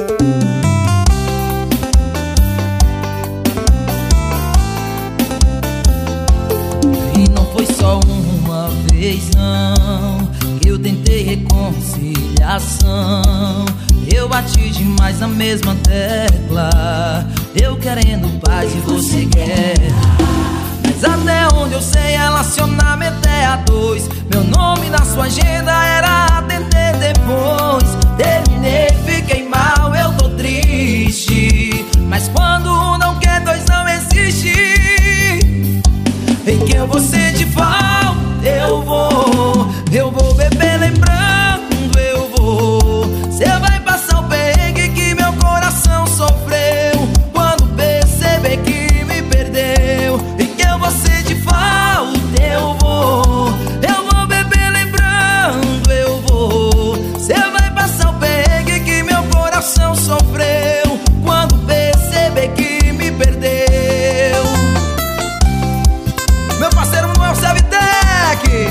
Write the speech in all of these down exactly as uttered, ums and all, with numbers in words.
E não foi só uma vez não que eu tentei reconciliação. Eu bati demais na mesma tecla, eu querendo paz e você guerra. Mas até onde eu sei, relacionamento é a dois. Meu nome na sua agenda era atender depois. Terminei, fiquei mal, eu tô triste. Mas quando não quer, dois não existe. Em que eu vou sentir falta, eu vou. Eu vou beber lembrando, eu vou. Cê vai passar o perrengue que meu coração sofreu quando perceber que me perdeu. Em que eu vou sentir falta, eu vou. Eu vou beber lembrando, eu vou. Cê vai passar o perrengue que meu coração sofreu quando perceber que me perdeu. Meu parceiro Manuel Savitec.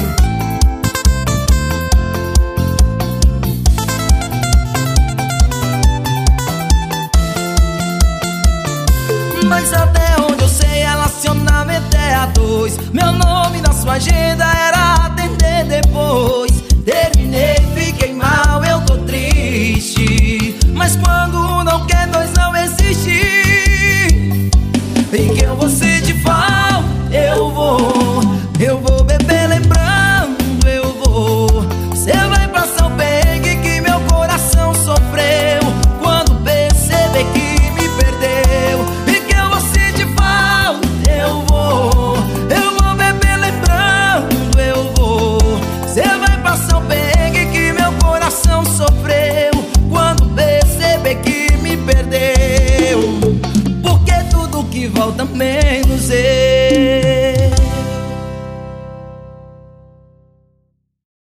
Mas até onde eu sei, relacionamento é a dois. Meu nome na sua agenda era atender depois. Terminei, fiquei mal, eu tô triste. Mas quando não quer, dois não existe. Em que eu vou sentir falta, eu vou. Eu vou beber lembrando, eu vou. Cê vai passar o perrengue que meu coração sofreu quando perceber que me perdeu. E que eu vou sentir falta, eu vou. Eu vou beber lembrando, eu vou. Cê vai passar o perrengue que meu coração sofreu quando perceber que me perdeu. Porque tudo que volta menos eu.